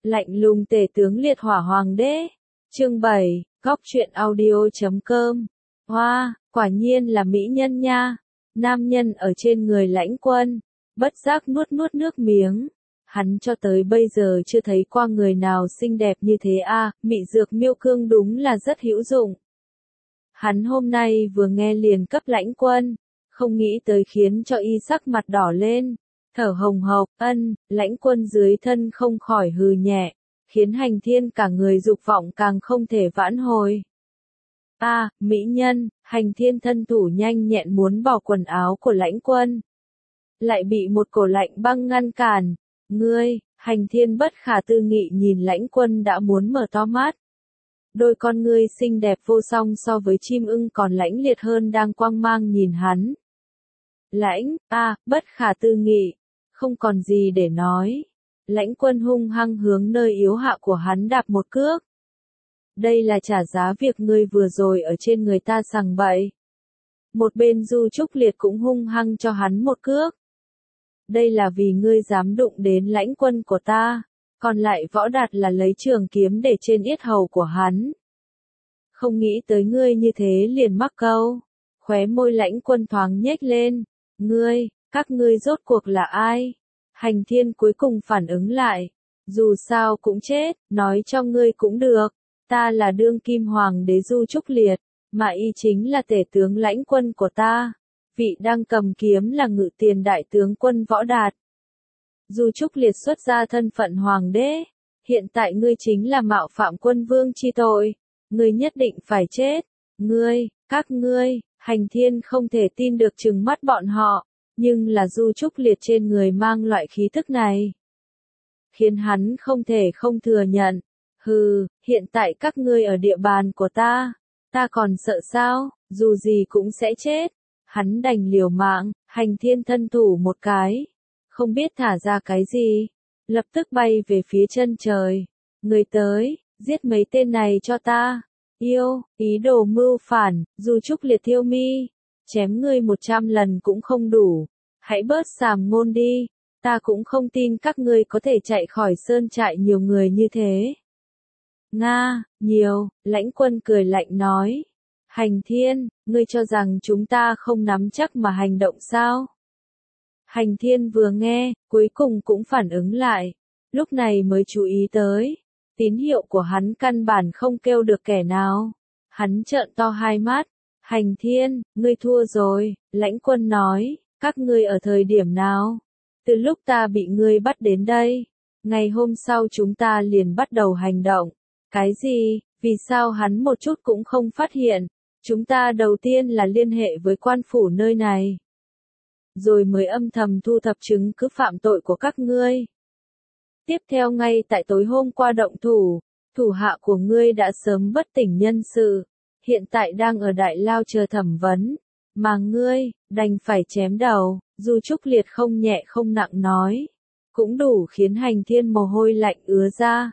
Lạnh lùng tể tướng liệt hỏa hoàng đế. Chương 7, góc truyện audio.com. Hoa, quả nhiên là mỹ nhân nha. Nam nhân ở trên người Lãnh Quân, bất giác nuốt nước miếng. Hắn cho tới bây giờ chưa thấy qua người nào xinh đẹp như thế a, mị dược miêu cương đúng là rất hữu dụng. Hắn hôm nay vừa nghe liền cấp Lãnh Quân, không nghĩ tới khiến cho y sắc mặt đỏ lên, thở hồng hộc. Lãnh Quân dưới thân không khỏi hừ nhẹ, khiến Hành Thiên cả người dục vọng càng không thể vãn hồi. Mỹ nhân. Hành Thiên thân thủ nhanh nhẹn muốn bỏ quần áo của Lãnh Quân, lại bị một cổ lạnh băng ngăn cản. Ngươi. Hành Thiên bất khả tư nghị nhìn Lãnh Quân đã muốn mở to mắt. Đôi con ngươi xinh đẹp vô song so với chim ưng còn lãnh liệt hơn đang quang mang nhìn hắn. Bất khả tư nghị, không còn gì để nói. Lãnh Quân hung hăng hướng nơi yếu hạ của hắn đạp một cước. Đây là trả giá việc ngươi vừa rồi ở trên người ta sằng bậy. Một bên Du Trúc Liệt cũng hung hăng cho hắn một cước. Đây là vì ngươi dám đụng đến Lãnh Quân của ta. Còn lại Võ Đạt là lấy trường kiếm để trên yết hầu của hắn. Không nghĩ tới ngươi như thế liền mắc câu. Khóe môi Lãnh Quân thoáng nhếch lên. Các ngươi rốt cuộc là ai? Hành Thiên cuối cùng phản ứng lại. Dù sao cũng chết, nói cho ngươi cũng được. Ta là đương kim hoàng đế Du Trúc Liệt, mà y chính là tể tướng Lãnh Quân của ta. Vị đang cầm kiếm là Ngự Tiền đại tướng quân Võ Đạt. Du Trúc Liệt xuất ra thân phận hoàng đế, hiện tại ngươi chính là mạo phạm quân vương chi tội, ngươi nhất định phải chết. Các ngươi. Hành Thiên không thể tin được trừng mắt bọn họ, nhưng là Du Trúc Liệt trên người mang loại khí thức này, khiến hắn không thể không thừa nhận. Hiện tại các ngươi ở địa bàn của ta còn sợ sao, dù gì cũng sẽ chết. Hắn đành liều mạng. Hành Thiên thân thủ một cái, không biết thả ra cái gì, lập tức bay về phía chân trời. Người tới, giết mấy tên này cho ta. Ý đồ mưu phản. Du Trúc Liệt thiêu mi, chém ngươi 100 lần cũng không đủ. Hãy bớt sàm ngôn đi, ta cũng không tin các ngươi có thể chạy khỏi sơn trại nhiều người như thế. Nhiều. Lãnh Quân cười lạnh nói. Hành Thiên, ngươi cho rằng chúng ta không nắm chắc mà hành động sao? Hành Thiên vừa nghe, cuối cùng cũng phản ứng lại, lúc này mới chú ý tới. Tín hiệu của hắn căn bản không kêu được kẻ nào. Hắn trợn to hai mắt. Hành Thiên, ngươi thua rồi. Lãnh Quân nói. Các ngươi ở thời điểm nào? Từ lúc ta bị ngươi bắt đến đây, ngày hôm sau chúng ta liền bắt đầu hành động. Cái gì? Vì sao hắn một chút cũng không phát hiện? Chúng ta đầu tiên là liên hệ với quan phủ nơi này, rồi mới âm thầm thu thập chứng cứ phạm tội của các ngươi. Tiếp theo ngay tại tối hôm qua động thủ, thủ hạ của ngươi đã sớm bất tỉnh nhân sự, hiện tại đang ở đại lao chờ thẩm vấn, mà ngươi đành phải chém đầu. Du Trúc Liệt không nhẹ không nặng nói, cũng đủ khiến Hành Thiên mồ hôi lạnh ứa ra.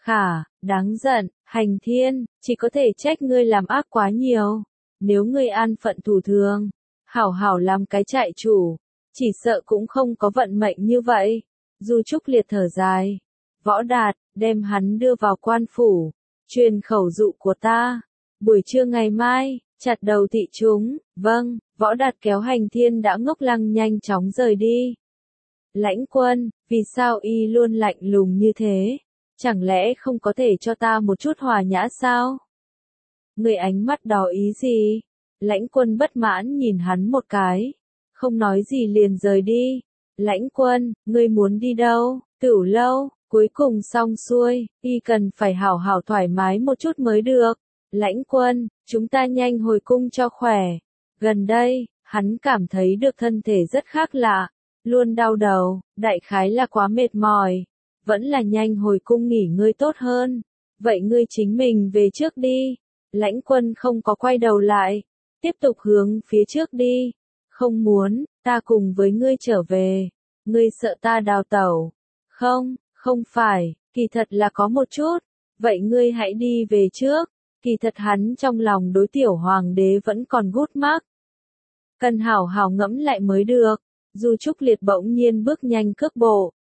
Đáng giận. Hành Thiên, chỉ có thể trách ngươi làm ác quá nhiều. Nếu ngươi an phận thủ thường, hảo hảo làm cái trại chủ, chỉ sợ cũng không có vận mệnh như vậy. Du Trúc Liệt thở dài. Võ Đạt, đem hắn đưa vào quan phủ, truyền khẩu dụ của ta. Buổi trưa ngày mai, chặt đầu thị chúng. Vâng. Võ Đạt kéo Hành Thiên đã ngốc lăng nhanh chóng rời đi. Lãnh Quân, vì sao y luôn lạnh lùng như thế? Chẳng lẽ không có thể cho ta một chút hòa nhã sao? Người ánh mắt đỏ ý gì? Lãnh Quân bất mãn nhìn hắn một cái, không nói gì liền rời đi. Lãnh Quân, ngươi muốn đi đâu? Tửu lâu. Cuối cùng xong xuôi, y cần phải hảo hảo thoải mái một chút mới được. Lãnh Quân, chúng ta nhanh hồi cung cho khỏe. Gần đây, hắn cảm thấy được thân thể rất khác lạ, luôn đau đầu, đại khái là quá mệt mỏi. Vẫn là nhanh hồi cung nghỉ ngơi tốt hơn. Vậy ngươi chính mình về trước đi. Lãnh Quân không có quay đầu lại, tiếp tục hướng phía trước đi. Không muốn, ta cùng với ngươi trở về. Ngươi sợ ta đào tẩu? Không phải, kỳ thật là có một chút. Vậy ngươi hãy đi về trước. Kỳ thật hắn trong lòng đối tiểu hoàng đế vẫn còn gút mắc, cần hảo hảo ngẫm lại mới được. Du Trúc Liệt bỗng nhiên bước nhanh cước bộ,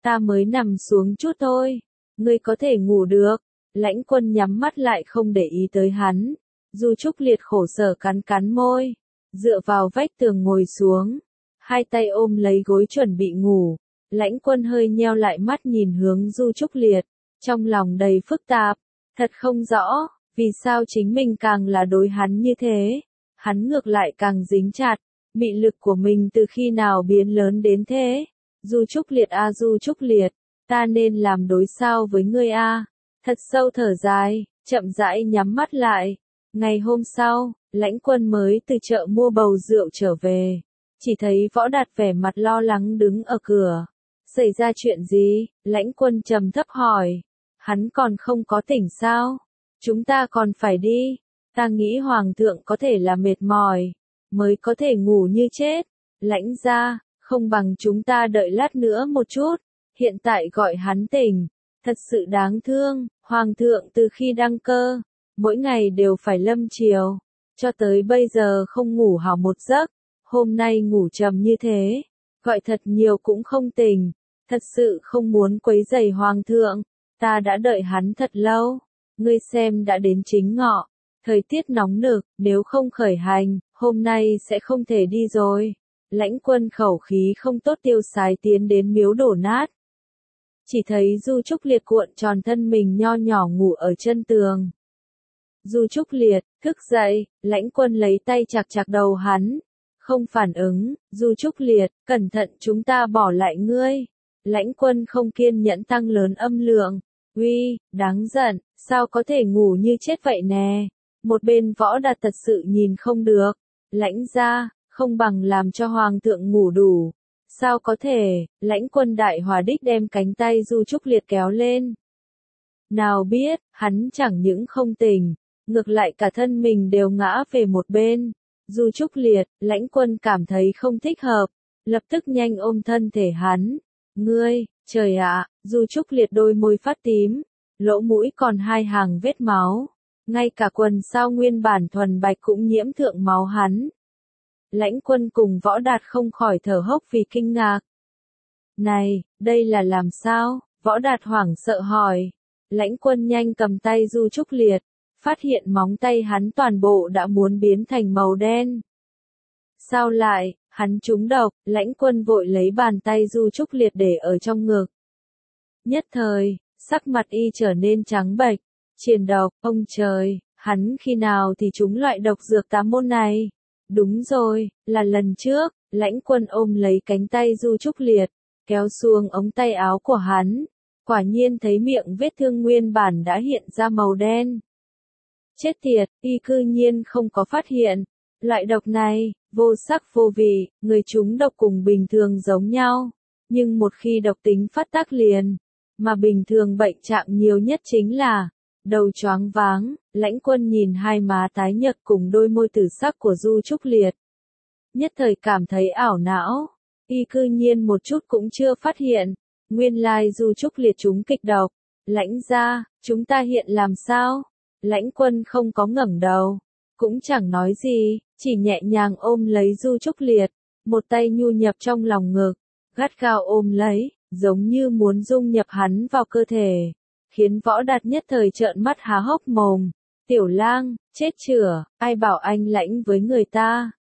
ta mới nằm xuống chút thôi, ngươi có thể ngủ được. Lãnh Quân nhắm mắt lại không để ý tới hắn. Du Trúc Liệt khổ sở cắn cắn môi, dựa vào vách tường ngồi xuống, hai tay ôm lấy gối chuẩn bị ngủ. Lãnh Quân hơi nheo lại mắt nhìn hướng Du Trúc Liệt, trong lòng đầy phức tạp, thật không rõ, vì sao chính mình càng là đối hắn như thế, hắn ngược lại càng dính chặt, mị lực của mình từ khi nào biến lớn đến thế. Du Trúc Liệt a Du Trúc Liệt, ta nên làm đối sao với ngươi a? Thật sâu thở dài, chậm rãi nhắm mắt lại. Ngày hôm sau, Lãnh Quân mới từ chợ mua bầu rượu trở về, chỉ thấy Võ Đạt vẻ mặt lo lắng đứng ở cửa. Xảy ra chuyện gì? Lãnh Quân trầm thấp hỏi. Hắn còn không có tỉnh sao? Chúng ta còn phải đi. Ta nghĩ Hoàng thượng có thể là mệt mỏi, mới có thể ngủ như chết. Lãnh gia, không bằng chúng ta đợi lát nữa một chút, hiện tại gọi hắn tỉnh. Thật sự đáng thương, Hoàng thượng từ khi đăng cơ, mỗi ngày đều phải lâm triều, cho tới bây giờ không ngủ hảo một giấc, hôm nay ngủ trầm như thế, gọi thật nhiều cũng không tỉnh, thật sự không muốn quấy rầy Hoàng thượng, ta đã đợi hắn thật lâu, ngươi xem đã đến chính ngọ, thời tiết nóng nực, nếu không khởi hành, hôm nay sẽ không thể đi rồi. Lãnh Quân khẩu khí không tốt tiêu sái tiến đến miếu đổ nát. Chỉ thấy Du Trúc Liệt cuộn tròn thân mình nho nhỏ ngủ ở chân tường. Du Trúc Liệt, thức dậy, Lãnh Quân lấy tay chạc chạc đầu hắn. Không phản ứng, Du Trúc Liệt, cẩn thận chúng ta bỏ lại ngươi. Lãnh Quân không kiên nhẫn tăng lớn âm lượng. Uy, đáng giận, sao có thể ngủ như chết vậy nè. Một bên Võ Đạt thật sự nhìn không được. Lãnh gia, không bằng làm cho Hoàng thượng ngủ đủ. Sao có thể, Lãnh Quân đại hòa đích đem cánh tay Du Trúc Liệt kéo lên. Nào biết, hắn chẳng những không tỉnh, ngược lại cả thân mình đều ngã về một bên. Du Trúc Liệt, Lãnh Quân cảm thấy không thích hợp, lập tức nhanh ôm thân thể hắn. Ngươi, trời ạ, Du Trúc Liệt đôi môi phát tím, lỗ mũi còn hai hàng vết máu, ngay cả quần sao nguyên bản thuần bạch cũng nhiễm thượng máu hắn. Lãnh Quân cùng Võ Đạt không khỏi thở hốc vì kinh ngạc. Này, đây là làm sao? Võ Đạt hoảng sợ hỏi. Lãnh Quân nhanh cầm tay Du Trúc Liệt, phát hiện móng tay hắn toàn bộ đã muốn biến thành màu đen. Sao lại, hắn trúng độc, Lãnh Quân vội lấy bàn tay Du Trúc Liệt để ở trong ngực. Nhất thời, sắc mặt y trở nên trắng bệch, triền độc, ông trời, hắn khi nào thì trúng loại độc dược tà môn này? Đúng rồi, là lần trước, Lãnh Quân ôm lấy cánh tay Du Trúc Liệt, kéo xuống ống tay áo của hắn, quả nhiên thấy miệng vết thương nguyên bản đã hiện ra màu đen. Chết tiệt, y cư nhiên không có phát hiện, loại độc này, vô sắc vô vị, người chúng độc cùng bình thường giống nhau, nhưng một khi độc tính phát tác liền, mà bình thường bệnh trạng nhiều nhất chính là đầu choáng váng. Lãnh Quân nhìn hai má tái nhợt cùng đôi môi tử sắc của Du Trúc Liệt, nhất thời cảm thấy ảo não, y cư nhiên một chút cũng chưa phát hiện, nguyên lai Du Trúc Liệt trúng kịch độc. Lãnh gia, chúng ta hiện làm sao? Lãnh Quân không có ngẩng đầu, cũng chẳng nói gì, chỉ nhẹ nhàng ôm lấy Du Trúc Liệt, một tay nhu nhập trong lòng ngực, gắt gao ôm lấy, giống như muốn dung nhập hắn vào cơ thể, khiến Võ Đạt nhất thời trợn mắt há hốc mồm. Tiểu lang, chết chửa, ai bảo anh lãnh với người ta?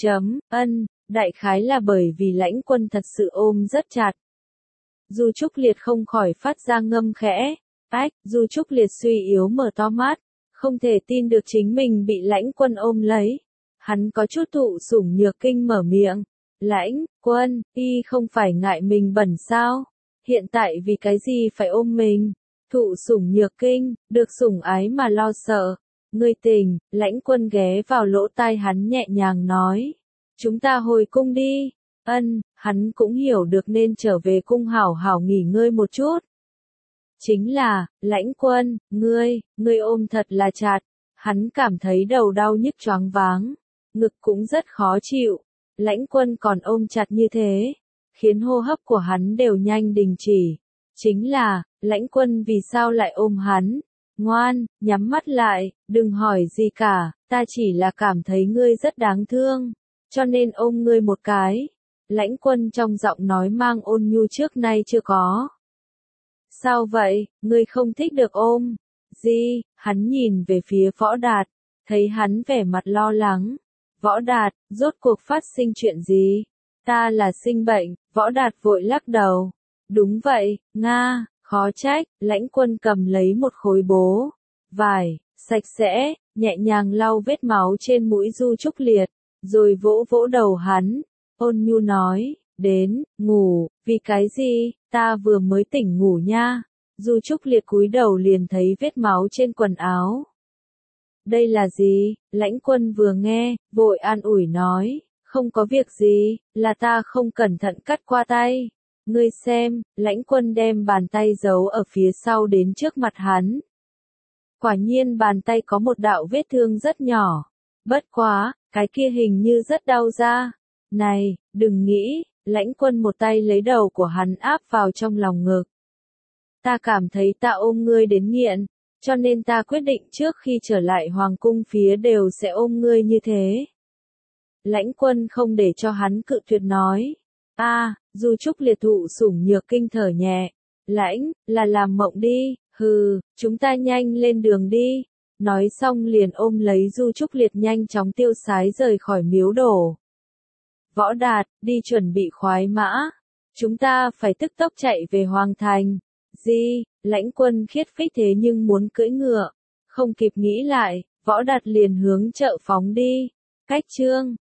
Đại khái là bởi vì Lãnh Quân thật sự ôm rất chặt. Du Trúc Liệt không khỏi phát ra ngâm khẽ. Du Trúc Liệt suy yếu mở to mắt, không thể tin được chính mình bị Lãnh Quân ôm lấy. Hắn có chút thụ sủng nhược kinh mở miệng. Lãnh Quân, y không phải ngại mình bẩn sao? Hiện tại vì cái gì phải ôm mình? Thụ sủng nhược kinh, được sủng ái mà lo sợ. Ngươi tỉnh, Lãnh Quân ghé vào lỗ tai hắn nhẹ nhàng nói. Chúng ta hồi cung đi. Hắn cũng hiểu được nên trở về cung hảo hảo nghỉ ngơi một chút. Chính là, Lãnh Quân, ngươi ôm thật là chặt. Hắn cảm thấy đầu đau nhức choáng váng, ngực cũng rất khó chịu. Lãnh Quân còn ôm chặt như thế, khiến hô hấp của hắn đều nhanh đình chỉ. Chính là, Lãnh Quân vì sao lại ôm hắn? Ngoan, nhắm mắt lại, đừng hỏi gì cả, ta chỉ là cảm thấy ngươi rất đáng thương, cho nên ôm ngươi một cái. Lãnh Quân trong giọng nói mang ôn nhu trước nay chưa có. Sao vậy, ngươi không thích được ôm? Gì? Hắn nhìn về phía Võ Đạt, thấy hắn vẻ mặt lo lắng. Võ Đạt, rốt cuộc phát sinh chuyện gì? Ta là sinh bệnh, Võ Đạt vội lắc đầu. Đúng vậy, Nga, khó trách, Lãnh Quân cầm lấy một khối bố vải, sạch sẽ, nhẹ nhàng lau vết máu trên mũi Du Trúc Liệt, rồi vỗ vỗ đầu hắn, ôn nhu nói, đến, ngủ, vì cái gì, ta vừa mới tỉnh ngủ nha. Du Trúc Liệt cúi đầu liền thấy vết máu trên quần áo. Đây là gì? Lãnh Quân vừa nghe, vội an ủi nói, không có việc gì, là ta không cẩn thận cắt qua tay. Ngươi xem, Lãnh Quân đem bàn tay giấu ở phía sau đến trước mặt hắn. Quả nhiên bàn tay có một đạo vết thương rất nhỏ. Bất quá, cái kia hình như rất đau ra. Này, đừng nghĩ, Lãnh Quân một tay lấy đầu của hắn áp vào trong lòng ngực. Ta cảm thấy ta ôm ngươi đến nghiện, cho nên ta quyết định trước khi trở lại hoàng cung phía đều sẽ ôm ngươi như thế. Lãnh Quân không để cho hắn cự tuyệt nói. Du Trúc Liệt thụ sủng nhược kinh thở nhẹ. Lãnh, là làm mộng đi, hừ, chúng ta nhanh lên đường đi. Nói xong liền ôm lấy Du Trúc Liệt nhanh chóng tiêu sái rời khỏi miếu đổ. Võ Đạt, đi chuẩn bị khoái mã. Chúng ta phải tức tốc chạy về Hoàng Thành. Gì? Lãnh Quân khiết phích thế nhưng muốn cưỡi ngựa. Không kịp nghĩ lại, Võ Đạt liền hướng chợ phóng đi. Cách chương